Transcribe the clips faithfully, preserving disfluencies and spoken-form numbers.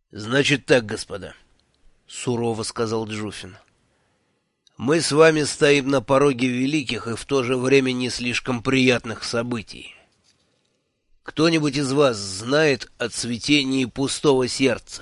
— Значит так, господа, — сурово сказал Джуфин. — Мы с вами стоим на пороге великих и в то же время не слишком приятных событий. Кто-нибудь из вас знает о цветении пустого сердца?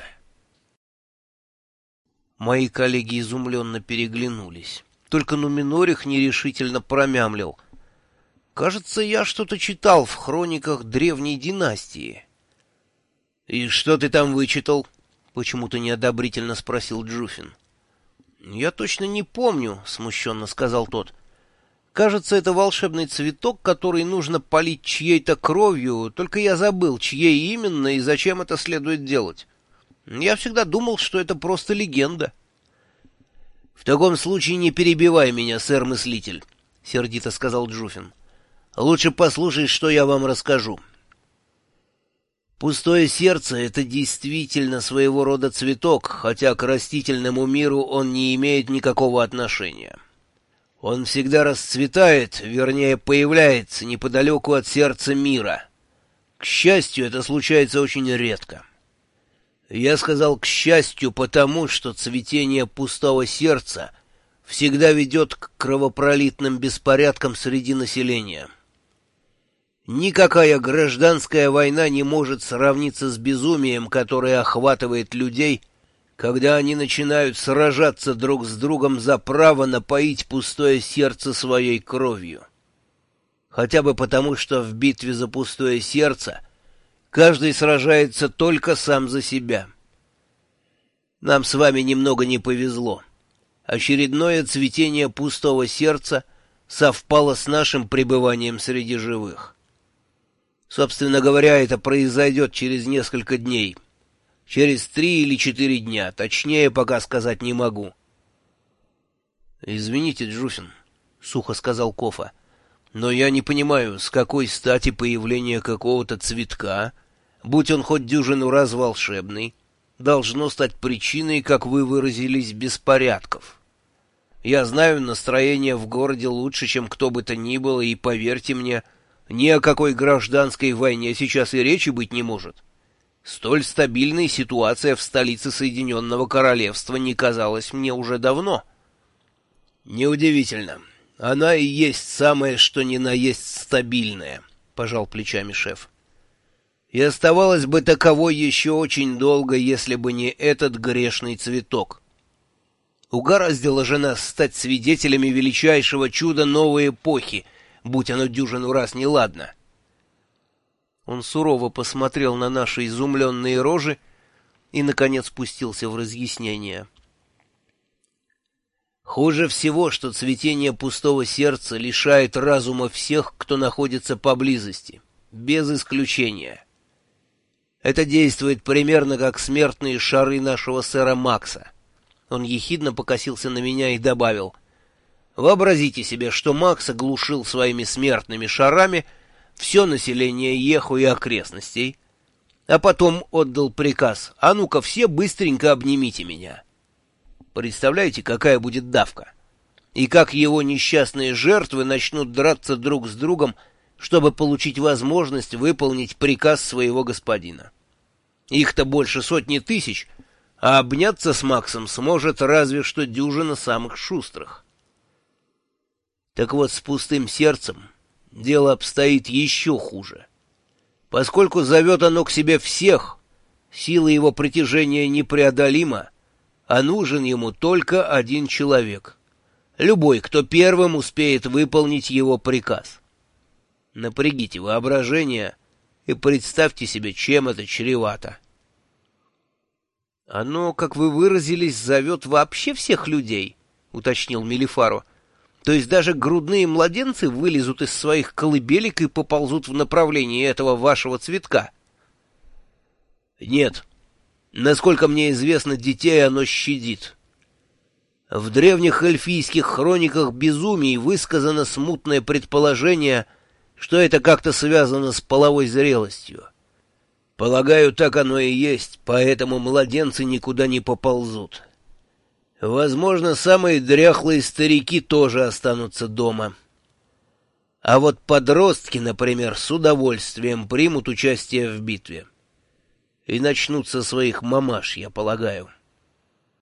Мои коллеги изумленно переглянулись. Только Нуминорих нерешительно промямлил: «Кажется, я что-то читал в хрониках древней династии». «И что ты там вычитал?» — почему-то неодобрительно спросил Джуфин. «Я точно не помню», — смущенно сказал тот. «Кажется, это волшебный цветок, который нужно полить чьей-то кровью, только я забыл, чьей именно и зачем это следует делать. Я всегда думал, что это просто легенда». «В таком случае не перебивай меня, сэр-мыслитель», — сердито сказал Джуфин. «Лучше послушай, что я вам расскажу. Пустое сердце — это действительно своего рода цветок, хотя к растительному миру он не имеет никакого отношения. Он всегда расцветает, вернее, появляется неподалеку от сердца мира. К счастью, это случается очень редко. Я сказал «к счастью», потому что цветение пустого сердца всегда ведет к кровопролитным беспорядкам среди населения. Никакая гражданская война не может сравниться с безумием, которое охватывает людей, когда они начинают сражаться друг с другом за право напоить пустое сердце своей кровью. Хотя бы потому, что в битве за пустое сердце каждый сражается только сам за себя. Нам с вами немного не повезло. Очередное цветение пустого сердца совпало с нашим пребыванием среди живых. Собственно говоря, это произойдет через несколько дней. Через три или четыре дня. Точнее, пока сказать не могу. — Извините, Джуфин, — сухо сказал Кофа, — но я не понимаю, с какой стати появление какого-то цветка, будь он хоть дюжину раз волшебный, должно стать причиной, как вы выразились, беспорядков. Я знаю настроение в городе лучше, чем кто бы то ни было, и, поверьте мне, ни о какой гражданской войне сейчас и речи быть не может. Столь стабильной ситуация в столице Соединенного Королевства не казалась мне уже давно. Неудивительно. Она и есть самое, что ни на есть стабильное, — пожал плечами шеф. И оставалась бы таковой еще очень долго, если бы не этот грешный цветок. Угораздило же нас стать свидетелями величайшего чуда новой эпохи, будь оно дюжину раз неладно. Он сурово посмотрел на наши изумленные рожи и, наконец, спустился в разъяснение. Хуже всего, что цветение пустого сердца лишает разума всех, кто находится поблизости, без исключения. Это действует примерно как смертные шары нашего сэра Макса. Он ехидно покосился на меня и добавил: «Вообразите себе, что Макс оглушил своими смертными шарами все население Еху и окрестностей, а потом отдал приказ: а ну-ка все быстренько обнимите меня». Представляете, какая будет давка? И как его несчастные жертвы начнут драться друг с другом, чтобы получить возможность выполнить приказ своего господина. Их-то больше сотни тысяч, а обняться с Максом сможет разве что дюжина самых шустрых. Так вот, с пустым сердцем дело обстоит еще хуже. Поскольку зовет оно к себе всех, сила его притяжения непреодолима, а нужен ему только один человек. Любой, кто первым успеет выполнить его приказ. Напрягите воображение и представьте себе, чем это чревато. «Оно, как вы выразились, зовет вообще всех людей», — уточнил Мелифаро. «То есть даже грудные младенцы вылезут из своих колыбелек и поползут в направлении этого вашего цветка?» «Нет. Насколько мне известно, детей оно щадит. В древних эльфийских хрониках безумий высказано смутное предположение, что это как-то связано с половой зрелостью. Полагаю, так оно и есть, поэтому младенцы никуда не поползут. Возможно, самые дряхлые старики тоже останутся дома. А вот подростки, например, с удовольствием примут участие в битве. И начнут со своих мамаш, я полагаю.